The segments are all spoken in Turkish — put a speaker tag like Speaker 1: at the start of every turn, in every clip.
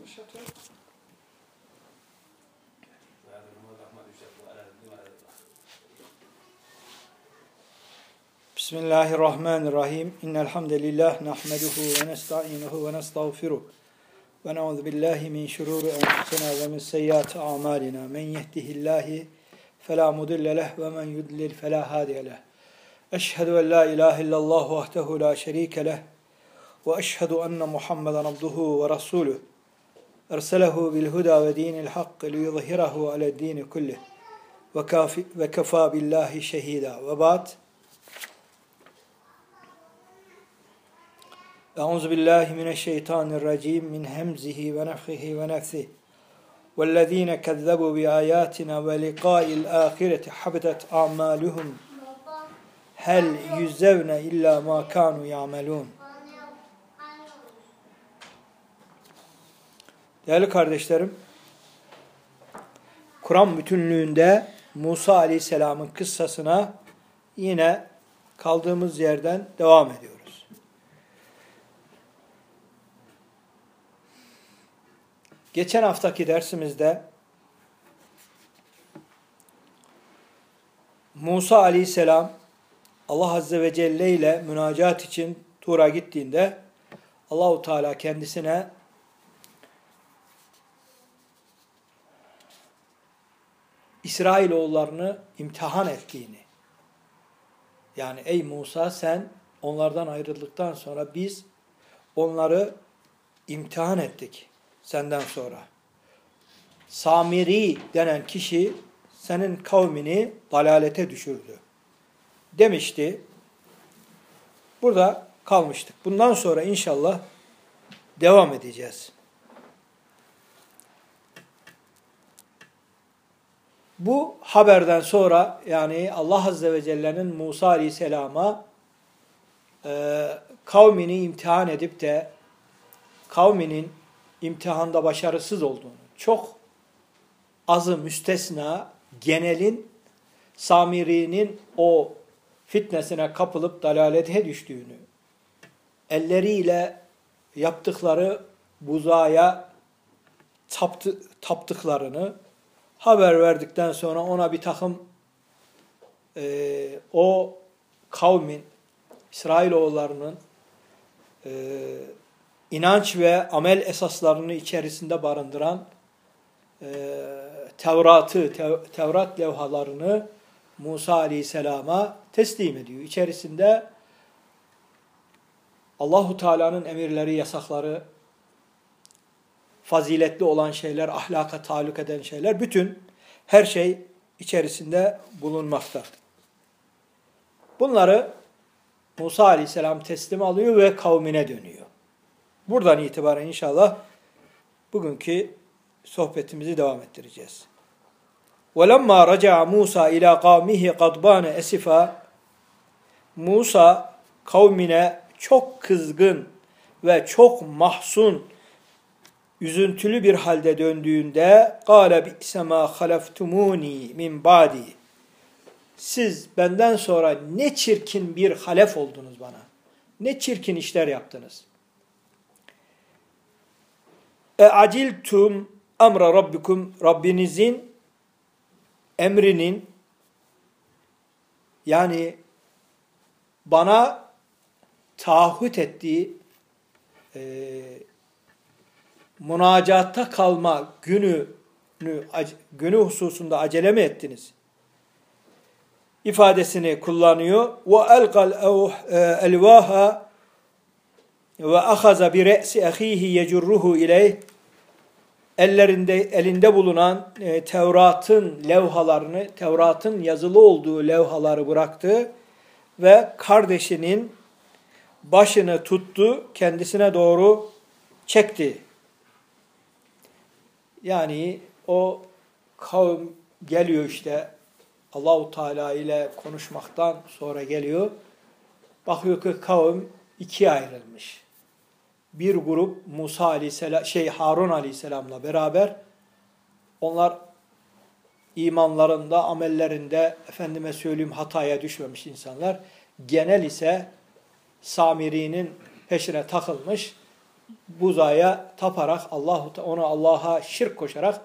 Speaker 1: Bismillahirrahmanirrahim. İnnel hamdelellah nahmeduhu ve nestainuhu ve nestağfiruh. Ve na'udzu billahi min şururi enfusina ve min seyyiati a'malina. Men yehdihillahu fela mudille leh ve men yudlil fela hadiye leh. Eşhedü en la ilahe illallah vahdehu la şerike leh ve eşhedü enne Muhammeden abduhu ve resuluh. Erselehu bil huda ve dinil hak liyuzhirahu ale'd-din kullih. Ve kefâ billahi şehîdâ. Ve ba'd. Euzu billahi mineşşeytanirracim min hemzihi ve nefhihi ve nefsihi. Vellezîne kezzebu bi âyâtina ve liqâ'il âhireti habitat a'mâluhum hel yüzzevne illa mâ kânû ya'melûn. Değerli kardeşlerim, Kur'an bütünlüğünde Musa Aleyhisselam'ın kıssasına yine kaldığımız yerden devam ediyoruz. Geçen haftaki dersimizde Musa Aleyhisselam Allah Azze ve Celle ile münacat için Tur'a gittiğinde Allahu Teala kendisine İsrailoğullarını imtihan ettiğini, yani ey Musa sen onlardan ayrıldıktan sonra biz onları imtihan ettik senden sonra. Samiri denen kişi senin kavmini dalalete düşürdü demişti. Burada kalmıştık. Bundan sonra inşallah devam edeceğiz. Bu haberden sonra yani Allah Azze ve Celle'nin Musa Aleyhisselam'a kavmini imtihan edip de kavminin imtihanda başarısız olduğunu, çok azı müstesna genelin Samiri'nin o fitnesine kapılıp dalalete düştüğünü, elleriyle yaptıkları buzağa taptıklarını haber verdikten sonra ona bir takım o kavmin, İsrailoğullarının inanç ve amel esaslarını içerisinde barındıran Tevrat levhalarını Musa Aleyhisselam'a teslim ediyor. İçerisinde Allahu Teala'nın emirleri, yasakları, faziletli olan şeyler, ahlaka taalluk eden şeyler, bütün her şey içerisinde bulunmakta. Bunları Musa Aleyhisselam teslim alıyor ve kavmine dönüyor. Buradan itibaren inşallah bugünkü sohbetimizi devam ettireceğiz. وَلَمَّا رَجَعَ مُوسَى إِلَى قَوْمِهِ قَضْبَانَ اَسِفًا Musa kavmine çok kızgın ve çok mahzun, üzüntülü bir halde döndüğünde قَالَ بِئْسَ مَا خَلَفْتُمُونِي مِنْ بَعْدِي Siz benden sonra ne çirkin bir halef oldunuz bana. Ne çirkin işler yaptınız. اَعَجِلْتُمْ اَمْرَ رَبِّكُمْ Rabbinizin emrinin, yani bana taahhüt ettiği münacatta kalma günü hususunda acele mi ettiniz? İfadesini kullanıyor. وَاَلْقَ الْاَلْوَاهَ وَاَخَذَ بِرَأْسِ اَخ۪يهِ يَجُرُّهُ اِلَيْهِ Elinde bulunan Tevrat'ın levhalarını, Tevrat'ın yazılı olduğu levhaları bıraktı ve kardeşinin başını tuttu, kendisine doğru çekti. Yani o kavim geliyor işte, Allahu Teala ile konuşmaktan sonra geliyor. Bakıyor ki kavim ikiye ayrılmış. Bir grup Musa Aleyhisselam, Harun Aleyhisselam'la beraber, onlar imanlarında, amellerinde efendime söyleyeyim hataya düşmemiş insanlar. Genel ise Samiri'nin peşine takılmış buzaya taparak ona Allah'a şirk koşarak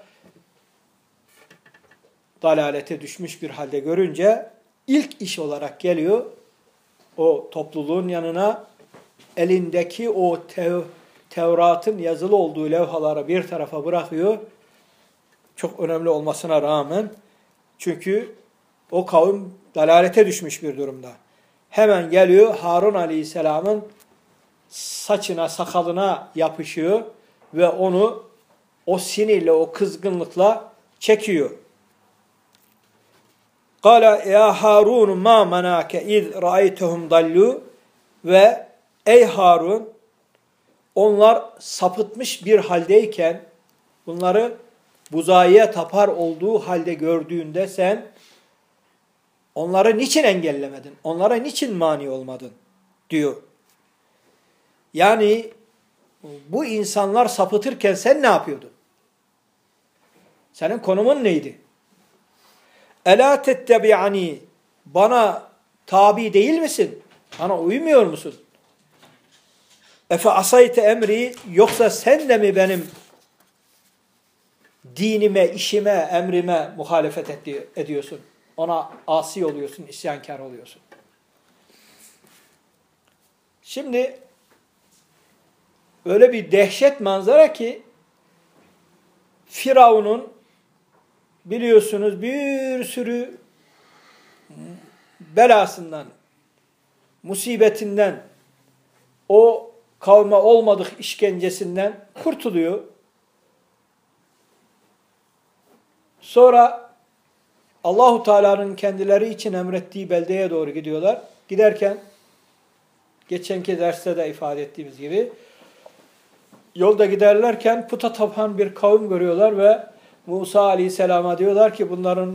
Speaker 1: dalalete düşmüş bir halde görünce ilk iş olarak geliyor o topluluğun yanına, elindeki o Tevrat'ın yazılı olduğu levhaları bir tarafa bırakıyor. Çok önemli olmasına rağmen, çünkü o kavim dalalete düşmüş bir durumda. Hemen geliyor Harun Aleyhisselam'ın saçına, sakalına yapışıyor ve onu o sinirle, o kızgınlıkla çekiyor. Kâle ya Harun ma menâke iz râeytehum dallû, ve ey Harun, onlar sapıtmış bir haldeyken, bunları buzağıya tapar olduğu halde gördüğünde sen onları niçin engellemedin? Onlara niçin mani olmadın? Diyor. Yani bu insanlar sapıtırken sen ne yapıyordun? Senin konumun neydi? Ela tettebi'ani, bana tabi değil misin? Bana uymuyor musun? Efe asayte emri, yoksa sen de mi benim dinime, işime, emrime muhalefet ediyorsun? Ona asi oluyorsun, isyankar oluyorsun. Şimdi öyle bir dehşet manzara ki Firavun'un biliyorsunuz bir sürü belasından, musibetinden, o kavme olmadık işkencesinden kurtuluyor. Sonra Allahu Teala'nın kendileri için emrettiği beldeye doğru gidiyorlar. Giderken geçenki derste de ifade ettiğimiz gibi yolda giderlerken puta tapan bir kavim görüyorlar ve Musa Aleyhisselam'a diyorlar ki bunların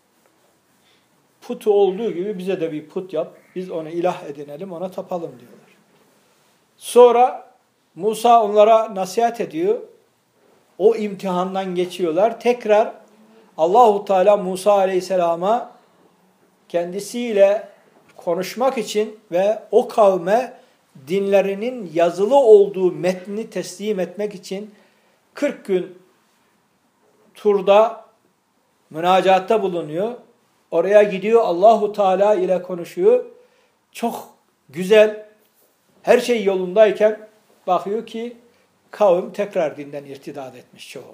Speaker 1: putu olduğu gibi bize de bir put yap. Biz onu ilah edinelim, ona tapalım diyorlar. Sonra Musa onlara nasihat ediyor. O imtihandan geçiyorlar. Tekrar Allahu Teala Musa Aleyhisselam'a kendisiyle konuşmak için ve o kavme dinlerinin yazılı olduğu metni teslim etmek için 40 gün turda münacatta bulunuyor. Oraya gidiyor, Allahu Teala ile konuşuyor. Çok güzel, her şey yolundayken bakıyor ki kavim tekrar dinden irtidat etmiş çoğu.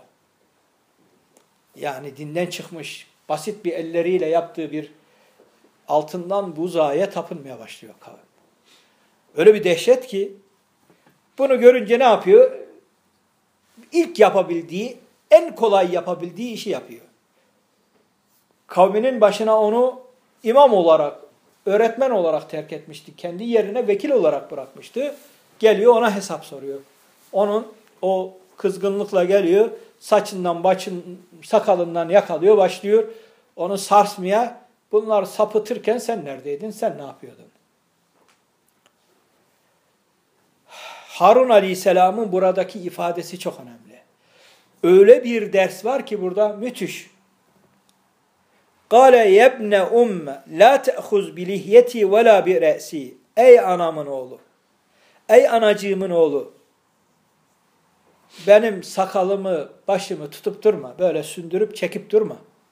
Speaker 1: Yani dinden çıkmış, basit bir elleriyle yaptığı bir altından buzağa tapınmaya başlıyor kavim. Öyle bir dehşet ki bunu görünce ne yapıyor? İlk yapabildiği, en kolay yapabildiği işi yapıyor. Kavminin başına onu imam olarak, öğretmen olarak terk etmişti. Kendi yerine vekil olarak bırakmıştı. Geliyor ona hesap soruyor. Onun o kızgınlıkla geliyor, saçından, sakalından yakalıyor, başlıyor onu sarsmaya. Bunlar sapıtırken sen neredeydin, sen ne yapıyordun? Harun Aleyhisselam'ın buradaki ifadesi çok önemli. Öyle bir ders var ki burada müthiş. Kâle yebne umme la te'huz bilihyeti ve la bi re'si. Ey anamın oğlu, ey anacığımın oğlu, benim sakalımı, başımı tutup durma, böyle sündürüp çekip durma.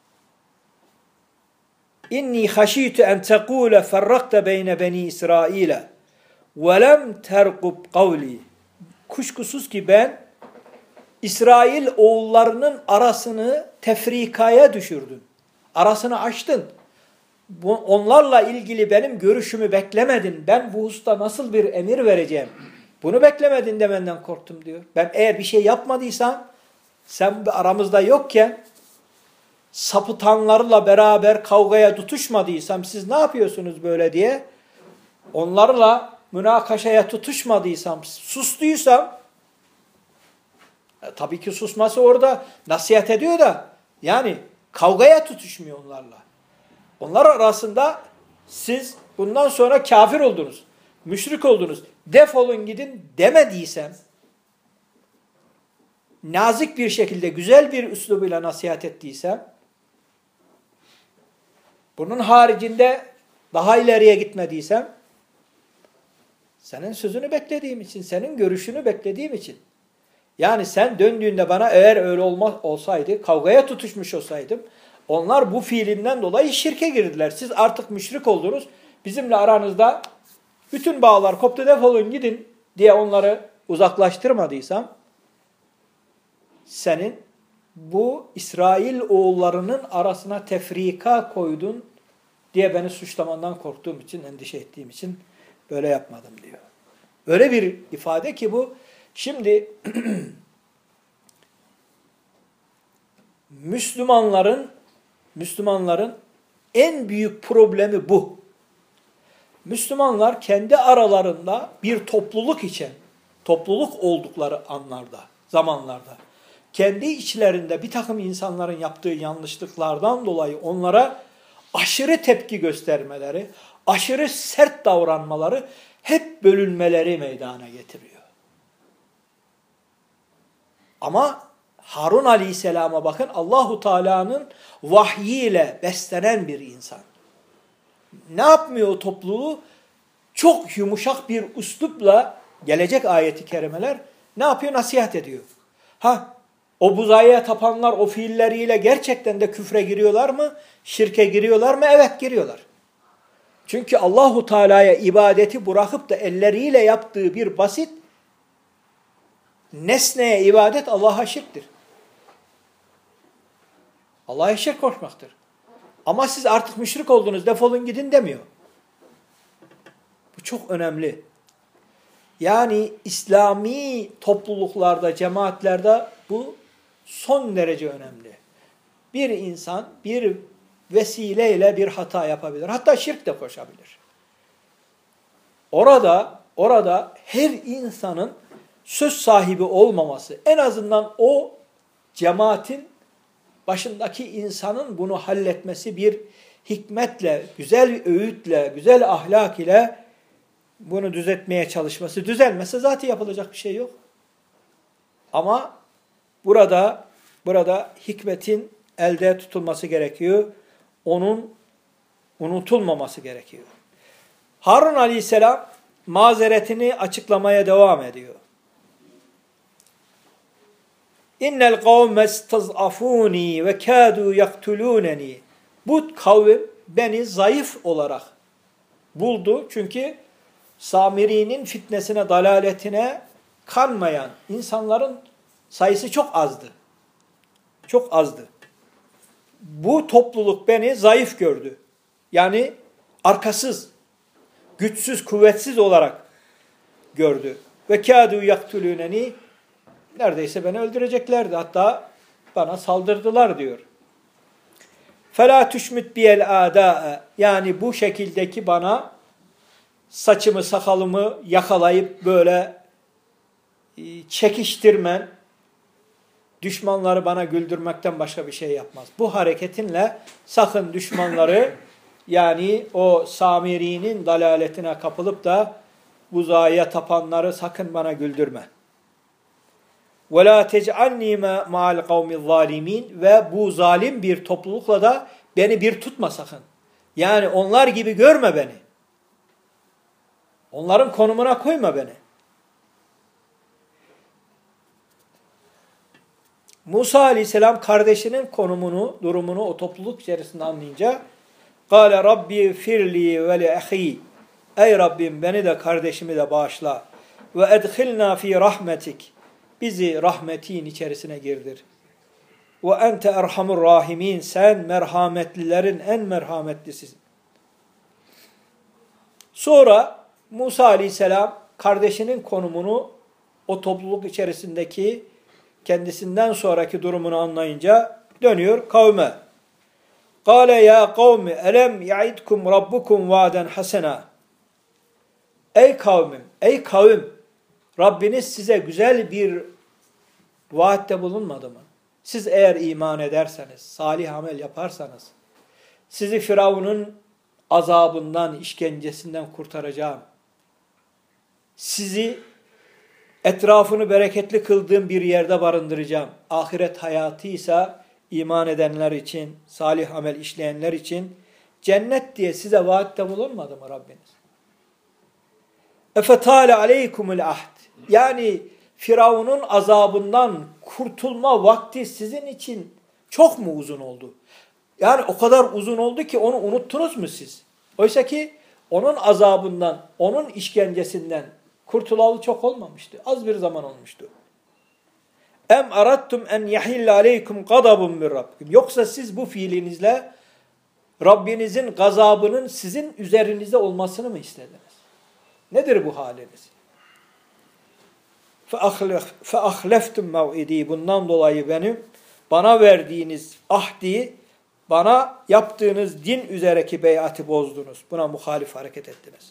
Speaker 1: İnni haşitu en tekule ferrakte beyne beni İsrail'e ve lem terkub kavli. Kuşkusuz ki ben İsrail oğullarının arasını tefrikaya düşürdüm. Arasını açtın. Onlarla ilgili benim görüşümü beklemedin. Ben bu hususta nasıl bir emir vereceğim? Bunu beklemedin demenden korktum diyor. Ben eğer bir şey yapmadıysam, sen aramızda yokken sapıtanlarla beraber kavgaya tutuşmadıysam, siz ne yapıyorsunuz böyle diye, onlarla münakaşaya tutuşmadıysam, sustuysam, tabii ki susması orada nasihat ediyor da, yani kavgaya tutuşmuyor onlarla. Onlar arasında siz bundan sonra kafir oldunuz, müşrik oldunuz, defolun gidin demediysem, nazik bir şekilde, güzel bir üslubuyla nasihat ettiysem, bunun haricinde daha ileriye gitmediysem, Senin sözünü beklediğim için, senin görüşünü beklediğim için. Yani sen döndüğünde bana eğer öyle olsaydı, kavgaya tutuşmuş olsaydım, onlar bu fiilimden dolayı şirke girdiler. Siz artık müşrik oldunuz, bizimle aranızda bütün bağlar koptu, defolun gidin diye onları uzaklaştırmadıysam, senin bu İsrail oğullarının arasına tefrika koydun diye beni suçlamandan korktuğum için, endişe ettiğim için böyle yapmadım diyor. Öyle bir ifade ki bu. Şimdi Müslümanların en büyük problemi bu. Müslümanlar kendi aralarında bir topluluk oldukları anlarda, zamanlarda, kendi içlerinde bir takım insanların yaptığı yanlışlıklardan dolayı onlara aşırı tepki göstermeleri, aşırı sert davranmaları, hep bölünmeleri meydana getiriyor. Ama Harun Aleyhisselam'a bakın, Allahu Teala'nın vahyiyle beslenen bir insan. Ne yapmıyor o topluluğu? Çok yumuşak bir üslupla gelecek ayeti kerimeler ne yapıyor? Nasihat ediyor. O buzaya tapanlar o fiilleriyle gerçekten de küfre giriyorlar mı? Şirke giriyorlar mı? Evet, giriyorlar. Çünkü Allahu Teala'ya ibadeti bırakıp da elleriyle yaptığı bir basit nesneye ibadet Allah'a şirktir. Allah'a şirk koşmaktır. Ama siz artık müşrik oldunuz, defolun gidin demiyor. Bu çok önemli. Yani İslami topluluklarda, cemaatlerde bu son derece önemli. Bir insan bir vesileyle bir hata yapabilir. Hatta şirk de koşabilir. Orada her insanın söz sahibi olmaması, en azından o cemaatin başındaki insanın bunu halletmesi, bir hikmetle, güzel öğütle, güzel ahlak ile bunu düzeltmeye çalışması. Düzelmese zaten yapılacak bir şey yok. Ama burada hikmetin elde tutulması gerekiyor. Onun unutulmaması gerekiyor. Harun Aleyhisselam mazeretini açıklamaya devam ediyor. İnnel kavme istazafuni ve kâdû yaktulûneni. Bu kavim beni zayıf olarak buldu. Çünkü Samiri'nin fitnesine, dalaletine kanmayan insanların sayısı çok azdı. Çok azdı. Bu topluluk beni zayıf gördü. Yani arkasız, güçsüz, kuvvetsiz olarak gördü. Ve kâdû yaktulûneni. Neredeyse beni öldüreceklerdi. Hatta bana saldırdılar diyor. فَلَا تُشْمِتْ بِيَ الْاَدَاءَ. Yani bu şekildeki bana saçımı, sakalımı yakalayıp böyle çekiştirmen, düşmanları bana güldürmekten başka bir şey yapmaz. Bu hareketinle sakın düşmanları, yani o Samiri'nin dalaletine kapılıp da buzağıya tapanları sakın bana güldürme. وَلَا تَجْعَلْنِي مَعَ الْقَوْمِ الظَّالِمِينَ. Ve bu zalim bir toplulukla da beni bir tutma sakın. Yani onlar gibi görme beni. Onların konumuna koyma beni. Musa Aleyhisselam kardeşinin konumunu, durumunu o topluluk içerisinde anlayınca قَالَ رَبِّي فِرْلِي وَلِأَخِي. Ey Rabbim, beni de kardeşimi de bağışla. وَاَدْخِلْنَا ف۪ي رَحْمَتِكِ. Bizi rahmetin içerisine girdir. وَاَنْتَ اَرْحَمُ الرَّاحِمِينَ. Sen merhametlilerin en merhametlisisin. Sonra Musa Aleyhisselam kardeşinin konumunu, o topluluk içerisindeki kendisinden sonraki durumunu anlayınca dönüyor kavme. قَالَ يَا قَوْمِ أَلَمْ يَعِدْكُمْ رَبُّكُمْ وَعْدًا حَسَنًا. Ey kavmim, ey kavim, Rabbiniz size güzel bir vaatte bulunmadı mı? Siz eğer iman ederseniz, salih amel yaparsanız, sizi Firavun'un azabından, işkencesinden kurtaracağım. Sizi etrafını bereketli kıldığım bir yerde barındıracağım. Ahiret hayatıysa iman edenler için, salih amel işleyenler için cennet diye size vaatte bulunmadı mı Rabbiniz? Efetâle aleykumul ahd. Yani Firavun'un azabından kurtulma vakti sizin için çok mu uzun oldu? Yani o kadar uzun oldu ki onu unuttunuz mu siz? Oysa ki onun azabından, onun işkencesinden kurtulalı çok olmamıştı. Az bir zaman olmuştu. Em arattum en yahille aleykum gadabun min rabbikum. Yoksa siz bu fiilinizle Rabbinizin gazabının sizin üzerinizde olmasını mı istediniz? Nedir bu haliniz? فَأَخْلَفْتُمْ مَوْعِد۪ي. Bundan dolayı bana verdiğiniz ahdi, bana yaptığınız din üzereki beyati bozdunuz. Buna muhalif hareket ettiniz.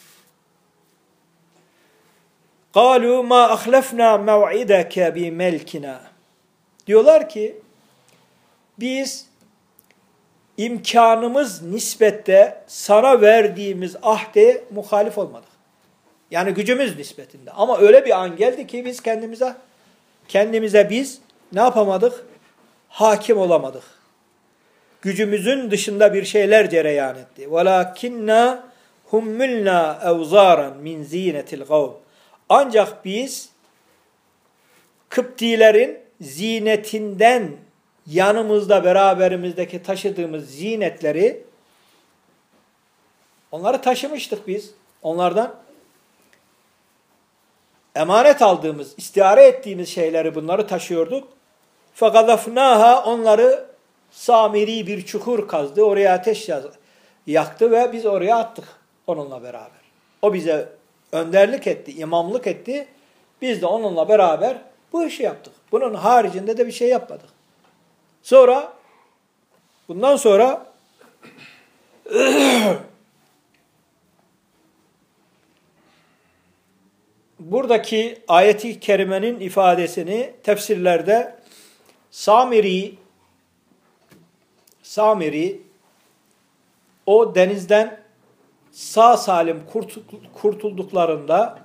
Speaker 1: قَالُوا مَا أَخْلَفْنَا مَوْعِدَكَ بِمَلْكِنَا. Diyorlar ki, biz imkanımız nispette sana verdiğimiz ahde muhalif olmadık. Yani gücümüz nispetinde. Ama öyle bir an geldi ki biz kendimize biz ne yapamadık? Hakim olamadık. Gücümüzün dışında bir şeyler cereyan etti. وَلَاكِنَّا هُمِّلْنَا اَوْزَارًا مِنْ زِينَةِ الْقَوْمِ. Ancak biz Kıptilerin zinetinden yanımızda beraberimizdeki taşıdığımız zinetleri onları taşımıştık biz. Onlardan emanet aldığımız, istihare ettiğimiz şeyleri bunları taşıyorduk. فَقَذَفْنَاهَا. Onları Samiri bir çukur kazdı. Oraya ateş yaktı ve biz oraya attık onunla beraber. O bize önderlik etti, imamlık etti. Biz de onunla beraber bu işi yaptık. Bunun haricinde de bir şey yapmadık. Bundan sonra buradaki ayeti kerimenin ifadesini tefsirlerde Samiri o denizden sağ salim kurtulduklarında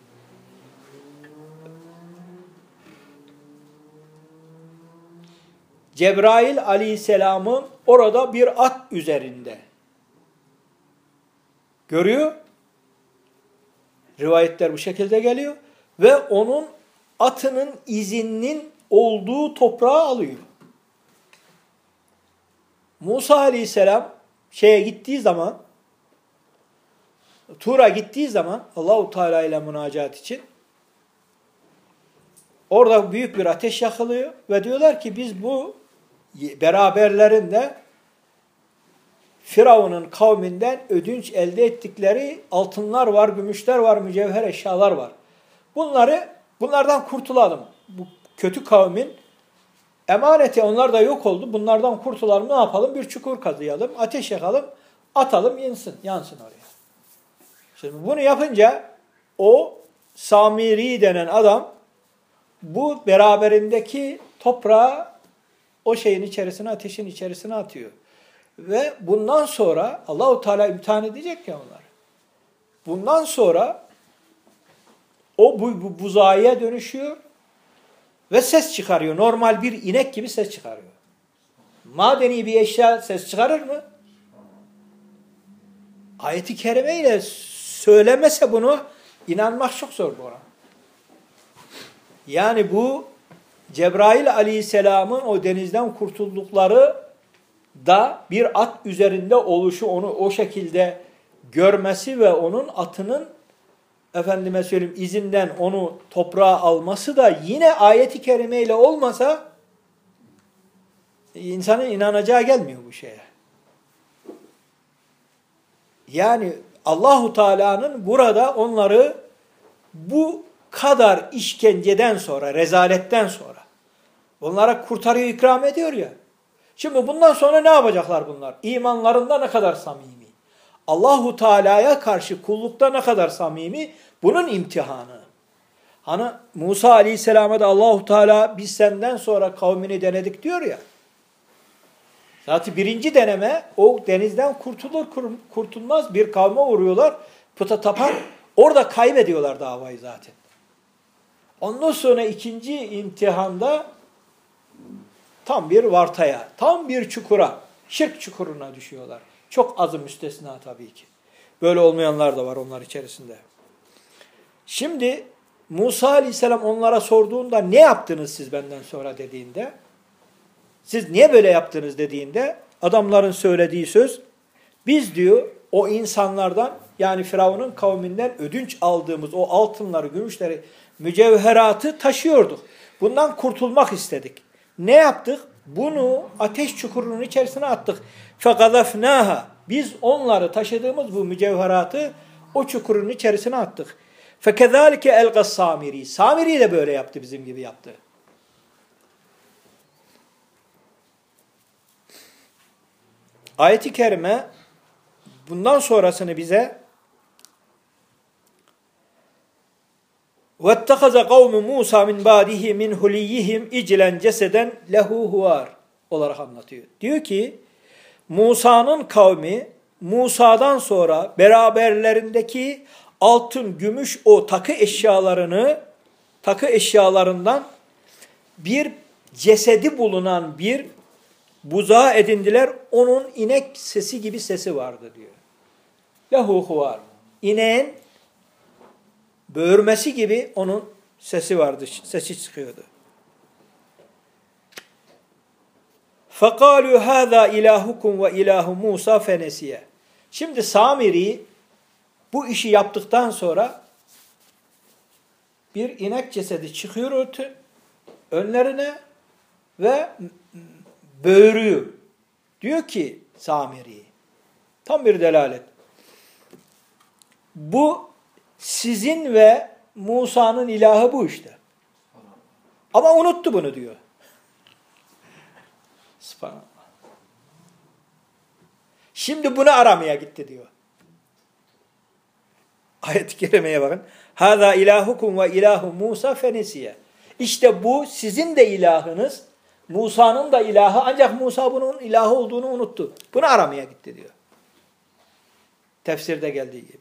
Speaker 1: Cebrail aleyhisselamı orada bir at üzerinde görüyor. Rivayetler bu şekilde geliyor. Ve onun atının izinin olduğu toprağı alıyor. Musa aleyhisselam Tur'a gittiği zaman Allahu Teala ile münacat için orada büyük bir ateş yakılıyor ve diyorlar ki biz bu beraberlerinde Firavun'un kavminden ödünç elde ettikleri altınlar var, gümüşler var, mücevher eşyalar var. Bunlardan kurtulalım. Bu kötü kavmin emaneti onlar da yok oldu. Bunlardan kurtulalım. Ne yapalım? Bir çukur kazıyalım, ateş yakalım, atalım, yansın oraya. Şimdi bunu yapınca o Samiri denen adam bu beraberindeki toprağı o şeyin içerisine, ateşin içerisine atıyor. Ve bundan sonra Allahu Teala imtihan edecek ya onları. Bundan sonra o bu buzağıya dönüşüyor ve ses çıkarıyor. Normal bir inek gibi ses çıkarıyor. Madeni bir eşya ses çıkarır mı? Ayet-i kerimeyle söylemese bunu inanmak çok zor bu ona. Yani bu Cebrail aleyhisselamın o denizden kurtuldukları da bir at üzerinde oluşu, onu o şekilde görmesi ve onun atının izinden onu toprağa alması da yine ayet-i kerimeyle olmasa insanın inanacağı gelmiyor bu şeye. Yani Allahu Teala'nın burada onları bu kadar işkenceden sonra, rezaletten sonra onlara kurtarıyor, ikram ediyor ya. Şimdi bundan sonra ne yapacaklar bunlar? İmanlarında ne kadar samimi? Allahu Teala'ya karşı kullukta ne kadar samimi? Bunun imtihanı. Hani Musa Aleyhisselam'a da Allahu Teala biz senden sonra kavmini denedik diyor ya. Zaten birinci deneme o denizden kurtulmaz bir kavme uğruyorlar. Puta tapan orada kaybediyorlar davayı zaten. Ondan sonra ikinci imtihanda tam bir vartaya, tam bir çukura, şirk çukuruna düşüyorlar. Çok azı müstesna tabii ki. Böyle olmayanlar da var onlar içerisinde. Şimdi Musa aleyhisselam onlara sorduğunda ne yaptınız siz benden sonra dediğinde, siz niye böyle yaptınız dediğinde adamların söylediği söz, biz diyor o insanlardan yani Firavun'un kavminden ödünç aldığımız o altınları, gümüşleri, mücevheratı taşıyorduk. Bundan kurtulmak istedik. Ne yaptık? Bunu ateş çukurunun içerisine attık. فَقَذَفْنَاهَا Biz onları taşıdığımız bu mücevheratı o çukurun içerisine attık. فَكَذَٰلِكَ اَلْقَ السَّامِرِي Samiri de böyle yaptı, bizim gibi yaptı. Ayet-i kerime bundan sonrasını bize وَاتَّخَذَ قَوْمُ مُوسَى مِنْ بَعْدِهِ مِنْ هُلِيِّهِمْ اِجْلًا جَسَدًا لَهُ هُوَارٍ olarak anlatıyor. Diyor ki Musa'nın kavmi Musa'dan sonra beraberlerindeki altın, gümüş o takı eşyalarından bir cesedi bulunan bir buzağı edindiler. Onun inek sesi gibi sesi vardı diyor. Lehu huvar. İneğin böğürmesi gibi onun sesi vardı. Sesi çıkıyordu. فَقَالُوا هَذَا اِلَٰهُكُمْ وَاِلَٰهُ مُوسَى فَنَسِيَ Şimdi Samiri bu işi yaptıktan sonra bir inek cesedi çıkıyor önlerine ve böğürüyor. Diyor ki Samiri, tam bir delalet. Bu sizin ve Musa'nın ilahı bu işte. Ama unuttu bunu diyor. Subhanallah. Şimdi bunu aramaya gitti diyor. Ayet-i kerimeye bakın. Hâzâ ilâhukum ve ilâhu Musa fenesiye. İşte bu sizin de ilahınız, Musa'nın da ilahı, ancak Musa bunun ilahı olduğunu unuttu. Bunu aramaya gitti diyor. Tefsirde geldiği gibi.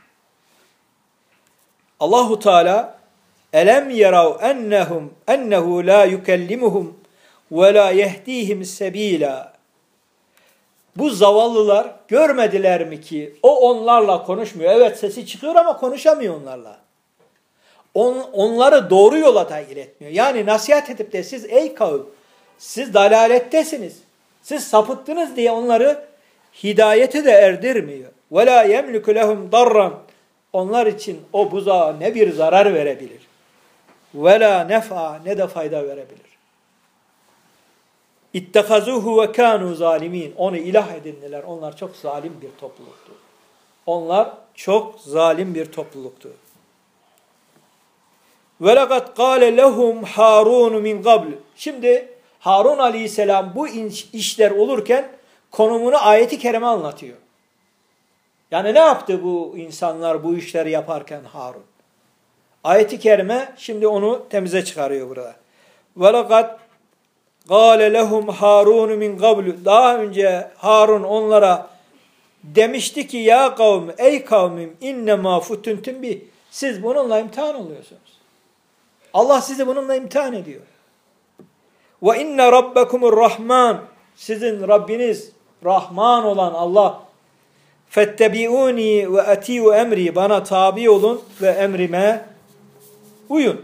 Speaker 1: Allahu Teala elem yerav ennehu la yukellimuhum ve la yehdihim sebila. Bu zavallılar görmediler mi ki o onlarla konuşmuyor. Evet sesi çıkıyor ama konuşamıyor onlarla. Onları doğru yola dahil etmiyor. Yani nasihat edip de siz ey kavim siz dalalettesiniz. Siz sapıttınız diye onları hidayete de erdirmiyor. Ve la yemliku lehum darran. Onlar için o buzağa ne bir zarar verebilir. Ve la nef'a ne de fayda verebilir. İttekazuhu ve kanu zalimin. Onu ilah edindiler. Onlar çok zalim bir topluluktu. Onlar çok zalim bir topluluktu. Ve lekad kâle lehum Harun min qabl. Şimdi Harun aleyhisselam bu işler olurken konumunu ayeti kerime anlatıyor. Yani ne yaptı bu insanlar bu işleri yaparken Harun? Ayeti kerime şimdi onu temize çıkarıyor burada. Ve lekad kâle lehum Harun min qabl. Daha önce Harun onlara demişti ki ya kavm ey kavmim innemâ futuntum bih. Siz bununla imtihan oluyorsunuz. Allah sizi bununla imtihan ediyor. Ve inne rabbekumur rahman. Sizin Rabbiniz Rahman olan Allah. Fettebi'uni ve ati'u emri. Bana tabi olun ve emrime uyun.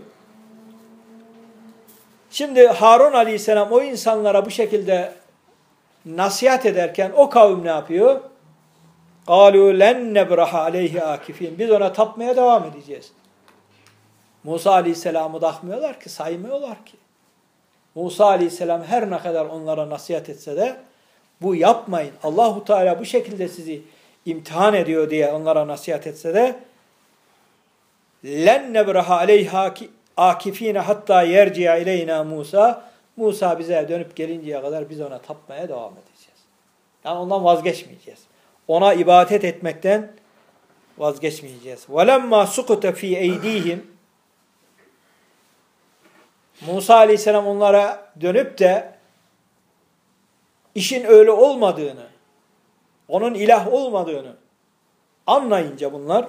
Speaker 1: Şimdi Harun aleyhisselam o insanlara bu şekilde nasihat ederken o kavim ne yapıyor? قَالُوا لَنْ نَبْرَحَ عَلَيْهِ akifin. Biz ona tapmaya devam edeceğiz. Musa aleyhisselamı takmıyorlar ki, saymıyorlar ki. Musa aleyhisselam her ne kadar onlara nasihat etse de bu yapmayın. Allahu Teala bu şekilde sizi imtihan ediyor diye onlara nasihat etse de لَنْ نَبْرَحَ عَلَيْهِ akifine hatta yerci'a ileyna Musa. Musa bize dönüp gelinceye kadar biz ona tapmaya devam edeceğiz. Yani ondan vazgeçmeyeceğiz. Ona ibadet etmekten vazgeçmeyeceğiz. وَلَمَّا سُقُتَ ف۪ي اَيْد۪يهِمْ Musa aleyhisselam onlara dönüp de işin öyle olmadığını, onun ilah olmadığını anlayınca bunlar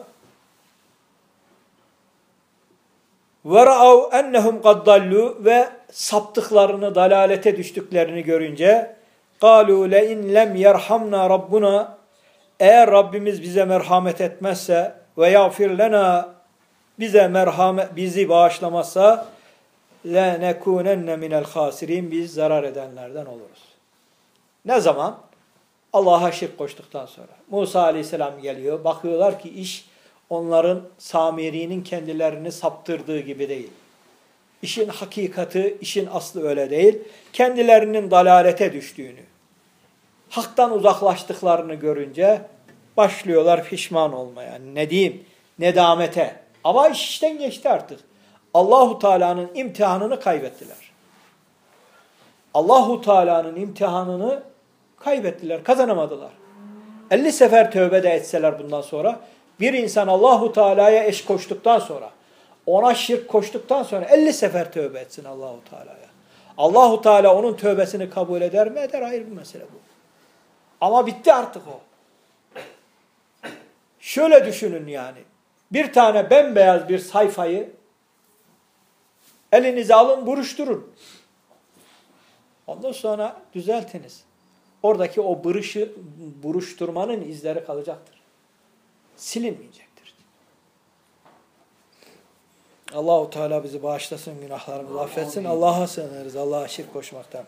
Speaker 1: وَرَأَوْ اَنَّهُمْ قَدْ ضَلُّوا ve saptıklarını, dalalete düştüklerini görünce قَالُوا لَاِنْ لَمْ يَرْحَمْنَا رَبُّنَا eğer Rabbimiz bize merhamet etmezse ve yağfir lena bize merhamet, bizi bağışlamazsa لَنَكُونَنَّ مِنَ الْخَاسِرِينَ biz zarar edenlerden oluruz. Ne zaman? Allah'a şirk koştuktan sonra. Musa aleyhisselam geliyor. Bakıyorlar ki iş onların Samiri'nin kendilerini saptırdığı gibi değil. İşin hakikati, işin aslı öyle değil. Kendilerinin dalalete düştüğünü, haktan uzaklaştıklarını görünce başlıyorlar pişman olmaya. Ne diyeyim? Nedamete. Ama iş işten geçti artık. Allahu Teala'nın imtihanını kaybettiler. Allahu Teala'nın imtihanını kaybettiler, kazanamadılar. 50 sefer tövbe de etseler bundan sonra, bir insan Allahu Teala'ya eş koştuktan sonra, ona şirk koştuktan sonra 50 sefer tövbe etsin Allahu Teala'ya. Allahu Teala onun tövbesini kabul eder mi? Eder, ayrı bir mesele bu. Ama bitti artık o. Şöyle düşünün yani. Bir tane bembeyaz bir sayfayı elinize alın, buruşturun. Ondan sonra düzeltiniz. Oradaki o buruşturmanın izleri kalacaktır. Silinmeyecektir. Allahu Teala bizi bağışlasın, günahlarımızı affetsin. Allah'a sığınırız, Allah'a şirk koşmaktan.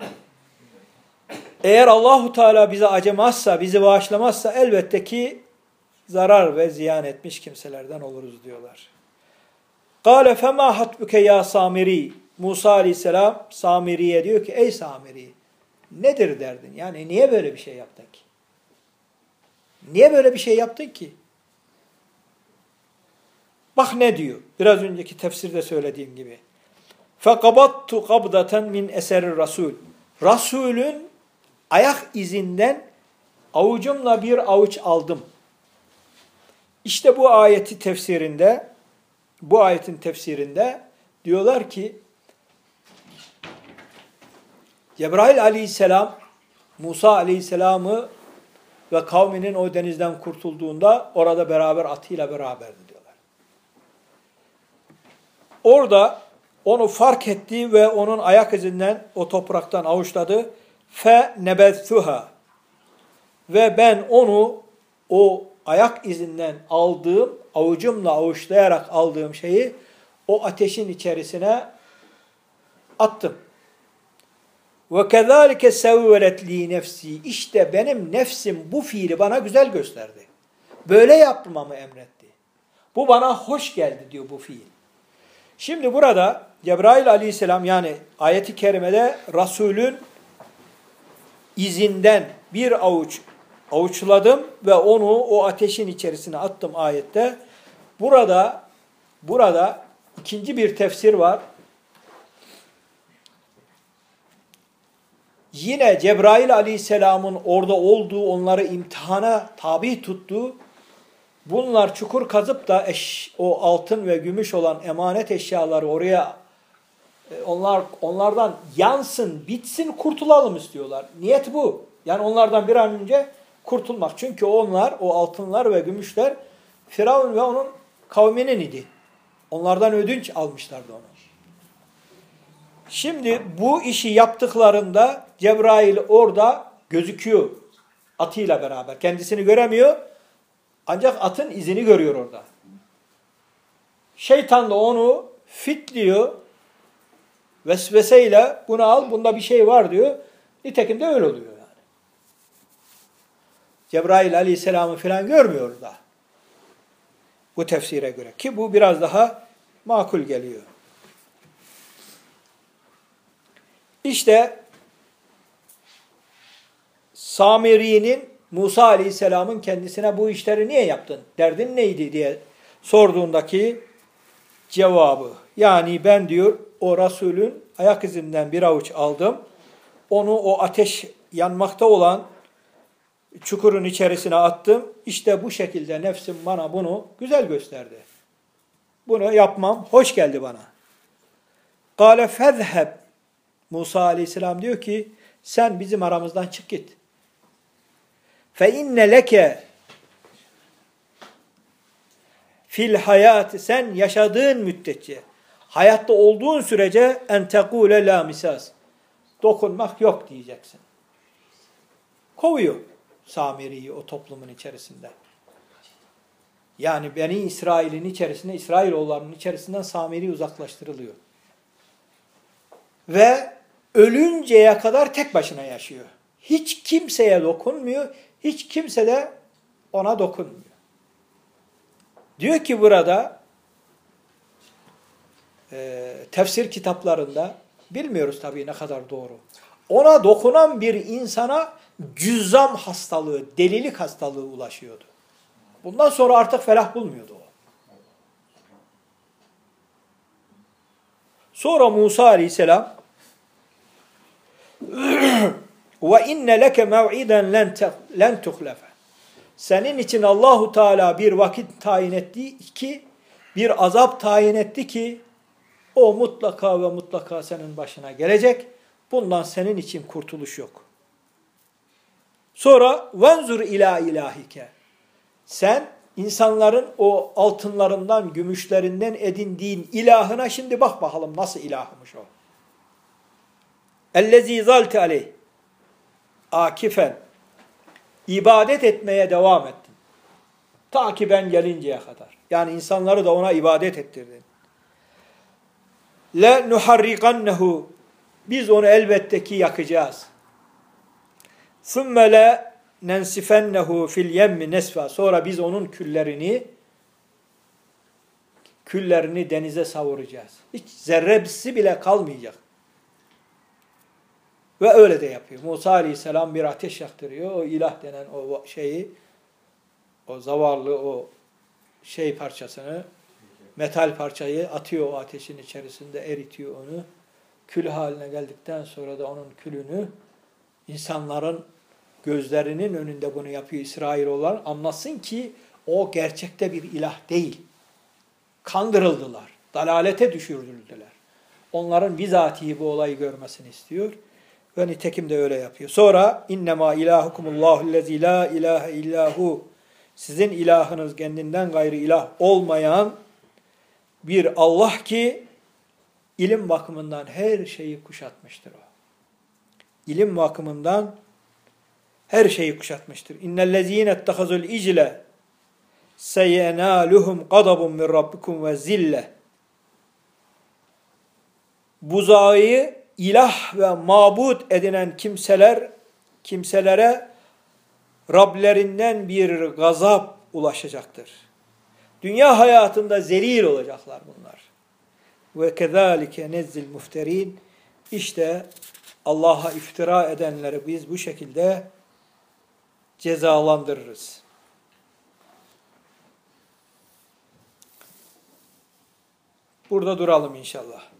Speaker 1: Eğer Allahu Teala bize acımazsa, bizi bağışlamazsa elbette ki zarar ve ziyan etmiş kimselerden oluruz diyorlar. قَالَ فَمَا حَتْبُكَ ya Samiri. Musa aleyhisselam Samiri'ye diyor ki, ey Samiri, nedir derdin? Yani niye böyle bir şey yaptın ki? Niye böyle bir şey yaptın ki? Bak ne diyor? Biraz önceki tefsirde söylediğim gibi. فَقَبَطْتُ قَبْضَةً مِنْ اَسَرِ الرَّسُولِ. Resulün ayak izinden avucumla bir avuç aldım. İşte bu ayetin tefsirinde diyorlar ki Cebrail aleyhisselam Musa aleyhisselamı ve kavminin o denizden kurtulduğunda orada beraber atıyla beraberdi diyorlar. Orada onu fark etti ve onun ayak izinden o topraktan avuçladı. فَنَبَذْتُهَا. Ve ben onu o ayak izinden aldığım, avucumla avuçlayarak aldığım şeyi o ateşin içerisine attım. وَكَذَٰلِكَ سَوَّلَتْ لِي نَفْسِي. İşte benim nefsim bu fiili bana güzel gösterdi. Böyle yapmamı emretti. Bu bana hoş geldi diyor bu fiil. Şimdi burada Cebrail aleyhisselam, yani ayeti kerimede Resulün izinden bir avuçladım ve onu o ateşin içerisine attım ayette. Burada ikinci bir tefsir var. Yine Cebrail aleyhisselamın orada olduğu, onları imtihana tabi tuttuğu, bunlar çukur kazıp da o altın ve gümüş olan emanet eşyaları oraya onlardan yansın, bitsin, kurtulalım istiyorlar. Niyet bu. Yani onlardan bir an önce kurtulmak. Çünkü onlar, o altınlar ve gümüşler Firavun ve onun kavminin idi. Onlardan ödünç almışlardı onu. Şimdi bu işi yaptıklarında Cebrail orada gözüküyor atıyla beraber. Kendisini göremiyor ancak atın izini görüyor orada. Şeytan da onu fitliyor, vesveseyle bunu al, bunda bir şey var diyor. Nitekim de öyle oluyor yani. Cebrail aleyhisselamı falan görmüyor da. Bu tefsire göre. Ki bu biraz daha makul geliyor. İşte Samiri'nin Musa aleyhisselamın kendisine bu işleri niye yaptın? Derdin neydi diye sorduğundaki cevabı. Yani ben diyor o Resulün ayak izinden bir avuç aldım. Onu o ateş yanmakta olan çukurun içerisine attım. İşte bu şekilde nefsim bana bunu güzel gösterdi. Bunu yapmam hoş geldi bana. Kâle fezheb. Musa aleyhisselam diyor ki sen bizim aramızdan çık git. Fe inne leke fil hayat, sen yaşadığın müddetçe, hayatta olduğun sürece en tekule la misas, dokunmak yok diyeceksin. Kovuyor Samiri'yi o toplumun içerisinde. Yani Beni İsrail'in içerisinde, İsrailoğullarının içerisinden Samiri uzaklaştırılıyor. Ve ölünceye kadar tek başına yaşıyor. Hiç kimseye dokunmuyor, hiç kimse de ona dokunmuyor. Diyor ki burada tefsir kitaplarında, bilmiyoruz tabii ne kadar doğru, ona dokunan bir insana cüzzam hastalığı, delilik hastalığı ulaşıyordu. Bundan sonra artık felah bulmuyordu o. Sonra Musa Aleyhisselam ve inne leke mev'iden len tuhlefe. Senin için Allahu Teala bir vakit tayin etti ki, bir azap tayin etti ki o mutlaka ve mutlaka senin başına gelecek. Bundan senin için kurtuluş yok. Sonra venzur ila ilahike. Sen insanların o altınlarından, gümüşlerinden edindiğin ilahına şimdi bak bakalım nasıl ilahmış o. Ellezî zalte aleyh. Akifen. İbadet etmeye devam ettin. Ta ki ben gelinceye kadar. Yani insanları da ona ibadet ettirdin. Le nuharrikannehu. Biz onu elbette ki yakacağız. Sümme le nensifennehu fil yemmi nesfa. Sonra biz onun küllerini denize savuracağız. Hiç zerresi bile kalmayacak. Ve öyle de yapıyor. Musa Aleyhisselam bir ateş yaktırıyor. O ilah denen o şeyi, o zavallı o şey parçasını, metal parçayı atıyor o ateşin içerisinde, eritiyor onu. Kül haline geldikten sonra da onun külünü insanların gözlerinin önünde bunu yapıyor İsrailoğullar. Anlasın ki o gerçekte bir ilah değil. Kandırıldılar. Dalalete düşürüldüler. Onların bizatihi bu olayı görmesini istiyor. Ve nitekim de öyle yapıyor. Sonra innema ilahukumullahüllezî la ilahe illahu. Sizin ilahınız kendinden gayrı ilah olmayan bir Allah ki ilim bakımından her şeyi kuşatmıştır o. İlim bakımından her şeyi kuşatmıştır. İnnellezîne ettehazul icle seyenâluhum gadabun min rabbikum ve zille. Buzağı ilah ve mabut edinen kimselere Rablerinden bir gazap ulaşacaktır. Dünya hayatında zelil olacaklar bunlar. Ve kezalike nezzil mufterin. İşte Allah'a iftira edenleri biz bu şekilde cezalandırırız. Burada duralım inşallah.